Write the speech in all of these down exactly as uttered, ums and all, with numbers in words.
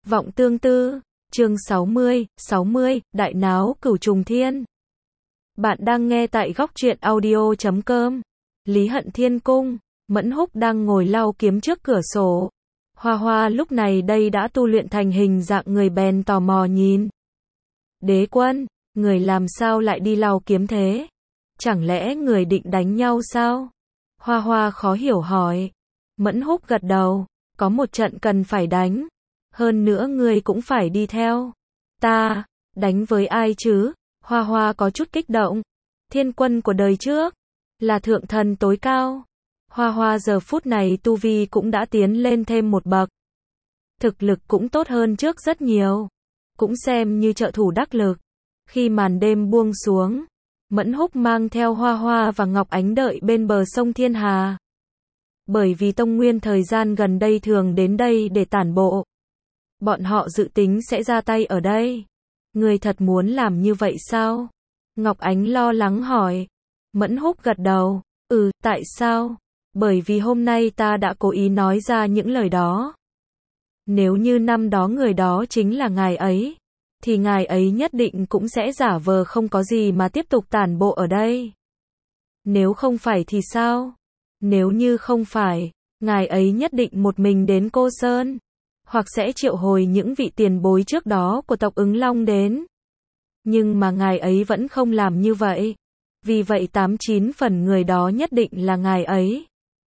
Vọng tương tư, chương sáu mươi, sáu mươi, đại náo cửu trùng thiên. Bạn đang nghe tại góc truyện audio chấm com. Lý Hận Thiên cung, Mẫn Húc đang ngồi lau kiếm trước cửa sổ. Hoa Hoa lúc này đây đã tu luyện thành hình dạng người bèn tò mò nhìn. Đế quân, người làm sao lại đi lau kiếm thế? Chẳng lẽ người định đánh nhau sao? Hoa Hoa khó hiểu hỏi. Mẫn Húc gật đầu, có một trận cần phải đánh. Hơn nữa ngươi cũng phải đi theo. Ta, đánh với ai chứ? Hoa Hoa có chút kích động. Thiên quân của đời trước, là thượng thần tối cao. Hoa Hoa giờ phút này tu vi cũng đã tiến lên thêm một bậc. Thực lực cũng tốt hơn trước rất nhiều. Cũng xem như trợ thủ đắc lực. Khi màn đêm buông xuống, Mẫn Húc mang theo Hoa Hoa và Ngọc Ánh đợi bên bờ sông Thiên Hà. Bởi vì Tông Nguyên thời gian gần đây thường đến đây để tản bộ. Bọn họ dự tính sẽ ra tay ở đây. Người thật muốn làm như vậy sao? Ngọc Ánh lo lắng hỏi. Mẫn Húc gật đầu. Ừ, tại sao? Bởi vì hôm nay ta đã cố ý nói ra những lời đó. Nếu như năm đó người đó chính là ngài ấy, thì ngài ấy nhất định cũng sẽ giả vờ không có gì mà tiếp tục tản bộ ở đây. Nếu không phải thì sao? Nếu như không phải, ngài ấy nhất định một mình đến Cô Sơn. Hoặc sẽ triệu hồi những vị tiền bối trước đó của tộc Ứng Long đến. Nhưng mà ngài ấy vẫn không làm như vậy. Vì vậy tám chín phần người đó nhất định là ngài ấy.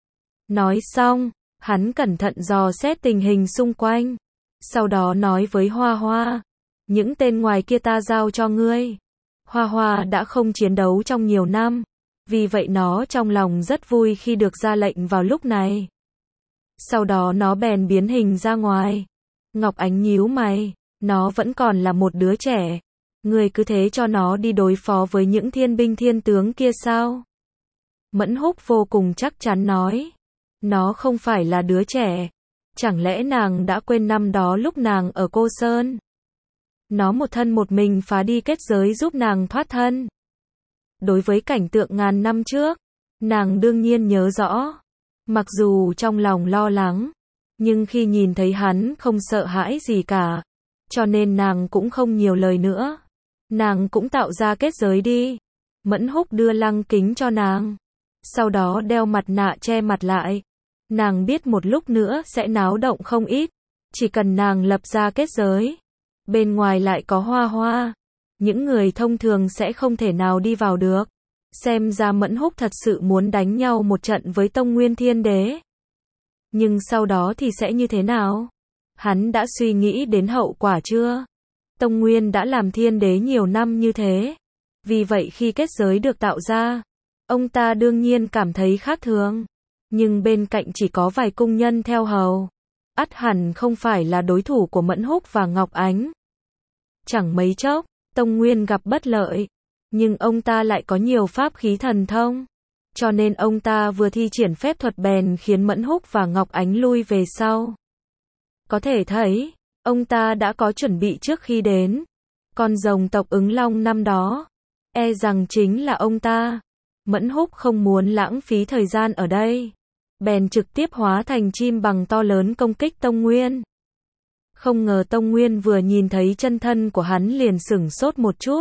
Nói xong, hắn cẩn thận dò xét tình hình xung quanh. Sau đó nói với Hoa Hoa. Những tên ngoài kia ta giao cho ngươi. Hoa Hoa đã không chiến đấu trong nhiều năm. Vì vậy nó trong lòng rất vui khi được ra lệnh vào lúc này. Sau đó nó bèn biến hình ra ngoài. Ngọc Ánh nhíu mày, nó vẫn còn là một đứa trẻ. Người cứ thế cho nó đi đối phó với những thiên binh thiên tướng kia sao? Mẫn Húc vô cùng chắc chắn nói. Nó không phải là đứa trẻ. Chẳng lẽ nàng đã quên năm đó lúc nàng ở Cô Sơn? Nó một thân một mình phá đi kết giới giúp nàng thoát thân. Đối với cảnh tượng ngàn năm trước, nàng đương nhiên nhớ rõ. Mặc dù trong lòng lo lắng, nhưng khi nhìn thấy hắn không sợ hãi gì cả, cho nên nàng cũng không nhiều lời nữa. Nàng cũng tạo ra kết giới đi. Mẫn Húc đưa lăng kính cho nàng. Sau đó đeo mặt nạ che mặt lại. Nàng biết một lúc nữa sẽ náo động không ít. Chỉ cần nàng lập ra kết giới. Bên ngoài lại có Hoa Hoa. Những người thông thường sẽ không thể nào đi vào được. Xem ra Mẫn Húc thật sự muốn đánh nhau một trận với Tông Nguyên Thiên Đế. Nhưng sau đó thì sẽ như thế nào? Hắn đã suy nghĩ đến hậu quả chưa? Tông Nguyên đã làm Thiên Đế nhiều năm như thế. Vì vậy khi kết giới được tạo ra, ông ta đương nhiên cảm thấy khác thường. Nhưng bên cạnh chỉ có vài cung nhân theo hầu. Ắt hẳn không phải là đối thủ của Mẫn Húc và Ngọc Ánh. Chẳng mấy chốc, Tông Nguyên gặp bất lợi. Nhưng ông ta lại có nhiều pháp khí thần thông. Cho nên ông ta vừa thi triển phép thuật bèn khiến Mẫn Húc và Ngọc Ánh lui về sau. Có thể thấy, ông ta đã có chuẩn bị trước khi đến. Con rồng tộc Ứng Long năm đó, e rằng chính là ông ta. Mẫn Húc không muốn lãng phí thời gian ở đây. Bèn trực tiếp hóa thành chim bằng to lớn công kích Tông Nguyên. Không ngờ Tông Nguyên vừa nhìn thấy chân thân của hắn liền sửng sốt một chút.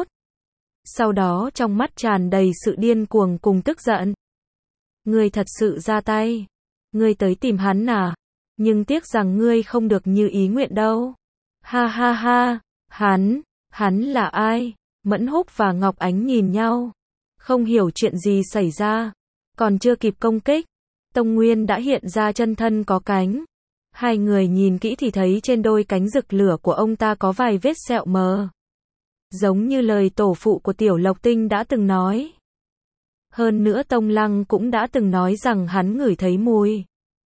Sau đó trong mắt tràn đầy sự điên cuồng cùng tức giận. Ngươi thật sự ra tay. Ngươi tới tìm hắn à? Nhưng tiếc rằng ngươi không được như ý nguyện đâu. Ha ha ha, hắn, hắn là ai? Mẫn Húc và Ngọc Ánh nhìn nhau. Không hiểu chuyện gì xảy ra. Còn chưa kịp công kích, Tông Nguyên đã hiện ra chân thân có cánh. Hai người nhìn kỹ thì thấy trên đôi cánh rực lửa của ông ta có vài vết sẹo mờ. Giống như lời tổ phụ của Tiểu Lộc Tinh đã từng nói. Hơn nữa Tông Lăng cũng đã từng nói rằng hắn ngửi thấy mùi.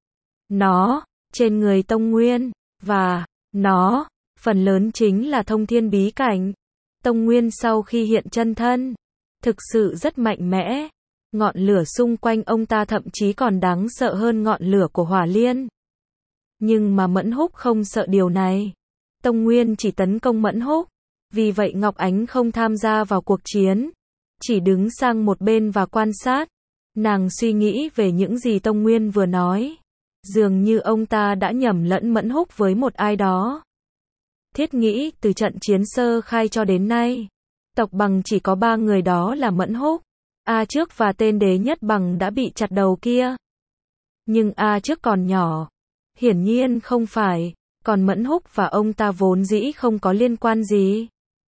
Nó, trên người Tông Nguyên, và, nó, phần lớn chính là thông thiên bí cảnh. Tông Nguyên sau khi hiện chân thân, thực sự rất mạnh mẽ. Ngọn lửa xung quanh ông ta thậm chí còn đáng sợ hơn ngọn lửa của Hỏa Liên. Nhưng mà Mẫn Húc không sợ điều này. Tông Nguyên chỉ tấn công Mẫn Húc. Vì vậy Ngọc Ánh không tham gia vào cuộc chiến. Chỉ đứng sang một bên và quan sát. Nàng suy nghĩ về những gì Tông Nguyên vừa nói. Dường như ông ta đã nhầm lẫn Mẫn Húc với một ai đó. thiết nghĩ từ trận chiến sơ khai cho đến nay, tộc Bằng chỉ có ba người, đó là Mẫn Húc, A Trước và tên Đế Nhất Bằng đã bị chặt đầu kia. Nhưng A Trước còn nhỏ, hiển nhiên không phải, còn Mẫn Húc và ông ta vốn dĩ không có liên quan gì.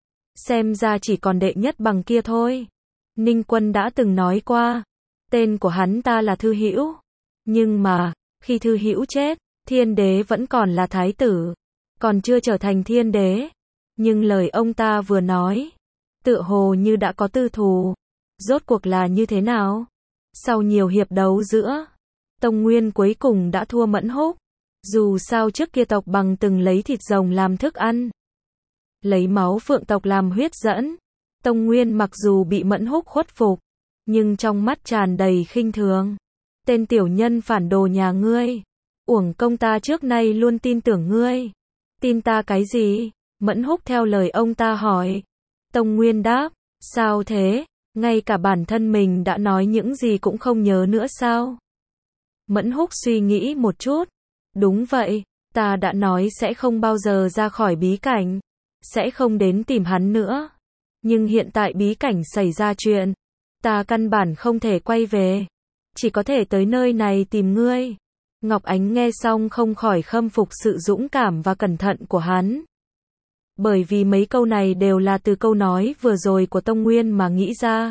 Xem ra chỉ còn Đệ Nhất Bằng kia thôi. Ninh Quân đã từng nói qua, tên của hắn ta là Thư Hữu. Nhưng mà, khi Thư Hữu chết, Thiên Đế vẫn còn là thái tử, còn chưa trở thành Thiên Đế. Nhưng lời ông ta vừa nói, tựa hồ như đã có tư thù. Rốt cuộc là như thế nào? Sau nhiều hiệp đấu giữa, Tông Nguyên cuối cùng đã thua Mẫn Húc. Dù sao trước kia tộc Bằng từng lấy thịt rồng làm thức ăn, lấy máu phượng tộc làm huyết dẫn. Tông Nguyên mặc dù bị Mẫn Húc khuất phục, nhưng trong mắt tràn đầy khinh thường. Tên tiểu nhân phản đồ nhà ngươi, uổng công ta trước nay luôn tin tưởng ngươi. Tin ta cái gì? Mẫn Húc theo lời ông ta hỏi. Tông Nguyên đáp, sao thế? Ngay cả bản thân mình đã nói những gì cũng không nhớ nữa sao? Mẫn Húc suy nghĩ một chút. Đúng vậy, ta đã nói sẽ không bao giờ ra khỏi bí cảnh, sẽ không đến tìm hắn nữa. Nhưng hiện tại bí cảnh xảy ra chuyện, ta căn bản không thể quay về, chỉ có thể tới nơi này tìm ngươi. Ngọc Ánh nghe xong không khỏi khâm phục sự dũng cảm và cẩn thận của hắn. Bởi vì mấy câu này đều là từ câu nói vừa rồi của Tông Nguyên mà nghĩ ra.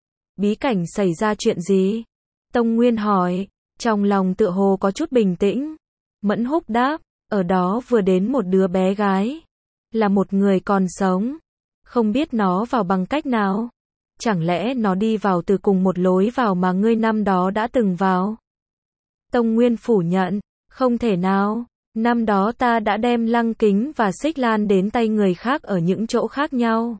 Bí cảnh xảy ra chuyện gì? Tông Nguyên hỏi, trong lòng tựa hồ có chút bình tĩnh. Mẫn Húc đáp, ở đó vừa đến một đứa bé gái, là một người còn sống. Không biết nó vào bằng cách nào? Chẳng lẽ nó đi vào từ cùng một lối vào mà ngươi năm đó đã từng vào? Tông Nguyên phủ nhận, không thể nào. Năm đó ta đã đem Lăng Kính và Xích Lan đến tay người khác ở những chỗ khác nhau.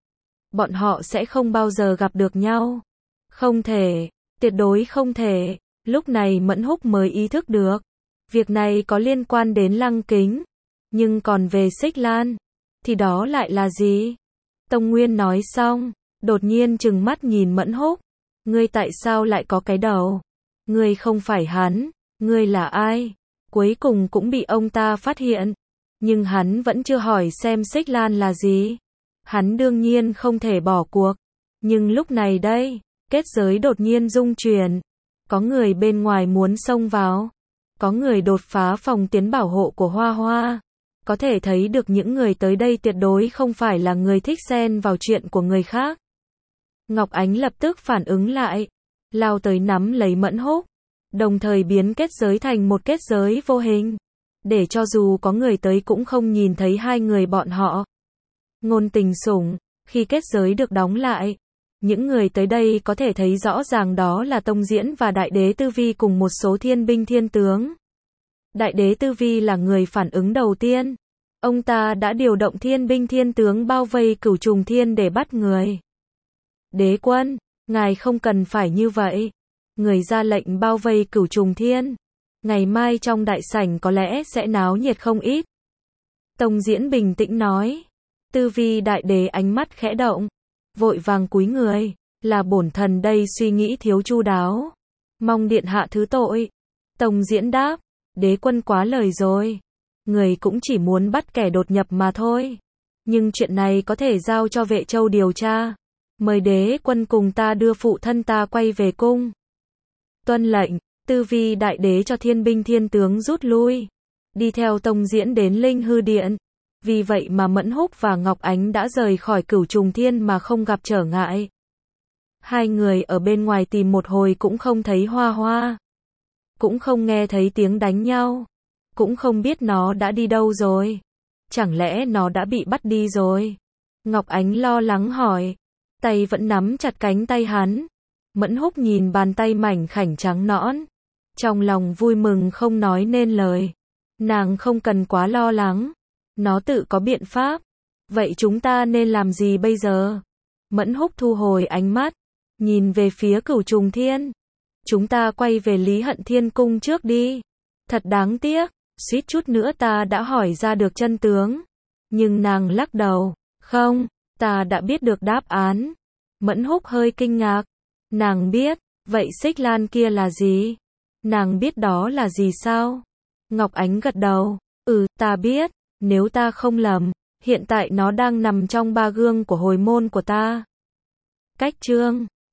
Bọn họ sẽ không bao giờ gặp được nhau. Không thể, tuyệt đối không thể. Lúc này Mẫn Húc mới ý thức được, việc này có liên quan đến Lăng Kính. Nhưng còn về Xích Lan, thì đó lại là gì? Tông Nguyên nói xong, đột nhiên trừng mắt nhìn Mẫn Húc. Ngươi tại sao lại có cái đầu? Ngươi không phải hắn, ngươi là ai? Cuối cùng cũng bị ông ta phát hiện. Nhưng hắn vẫn chưa hỏi xem Xích Lan là gì. Hắn đương nhiên không thể bỏ cuộc. Nhưng lúc này đây, kết giới đột nhiên rung chuyển. Có người bên ngoài muốn xông vào. Có người đột phá phòng tiến bảo hộ của Hoa Hoa. Có thể thấy được những người tới đây tuyệt đối không phải là người thích xen vào chuyện của người khác. Ngọc Ánh lập tức phản ứng lại, lao tới nắm lấy Mẫn Húc, đồng thời biến kết giới thành một kết giới vô hình, để cho dù có người tới cũng không nhìn thấy hai người bọn họ. Ngôn Tình Sủng, khi kết giới được đóng lại, những người tới đây có thể thấy rõ ràng đó là Tông Diễn và Đại Đế Tư Vi cùng một số thiên binh thiên tướng. Đại Đế Tư Vi là người phản ứng đầu tiên. Ông ta đã điều động thiên binh thiên tướng bao vây Cửu Trùng Thiên để bắt người. Đế quân, ngài không cần phải như vậy. Người ra lệnh bao vây Cửu Trùng Thiên. Ngày mai trong đại sảnh có lẽ sẽ náo nhiệt không ít. Tông Diễn bình tĩnh nói. Tư Vi Đại Đế ánh mắt khẽ động, vội vàng cúi người, là bổn thần đây suy nghĩ thiếu chu đáo. Mong điện hạ thứ tội. Tông Diễn đáp, đế quân quá lời rồi. Người cũng chỉ muốn bắt kẻ đột nhập mà thôi. Nhưng chuyện này có thể giao cho Vệ Châu điều tra. Mời đế quân cùng ta đưa phụ thân ta quay về cung. Tuân lệnh. Tư Vi Đại Đế cho thiên binh thiên tướng rút lui, đi theo Tông Diễn đến Linh Hư Điện. Vì vậy mà Mẫn Húc và Ngọc Ánh đã rời khỏi Cửu Trùng Thiên mà không gặp trở ngại. Hai người ở bên ngoài tìm một hồi cũng không thấy Hoa Hoa, cũng không nghe thấy tiếng đánh nhau, cũng không biết nó đã đi đâu rồi. Chẳng lẽ nó đã bị bắt đi rồi? Ngọc Ánh lo lắng hỏi, tay vẫn nắm chặt cánh tay hắn. Mẫn Húc nhìn bàn tay mảnh khảnh trắng nõn, trong lòng vui mừng không nói nên lời. Nàng không cần quá lo lắng, nó tự có biện pháp. Vậy chúng ta nên làm gì bây giờ? Mẫn Húc thu hồi ánh mắt, nhìn về phía Cửu Trùng Thiên. Chúng ta quay về Lý Hận Thiên Cung trước đi. Thật đáng tiếc, suýt chút nữa ta đã hỏi ra được chân tướng. Nhưng nàng lắc đầu, không, ta đã biết được đáp án. Mẫn Húc hơi kinh ngạc. Nàng biết, vậy Xích Lan kia là gì? Nàng biết đó là gì sao? Ngọc Ánh gật đầu, ừ, ta biết, nếu ta không lầm, Hiện tại nó đang nằm trong ba gương của hồi môn của ta. Cách chương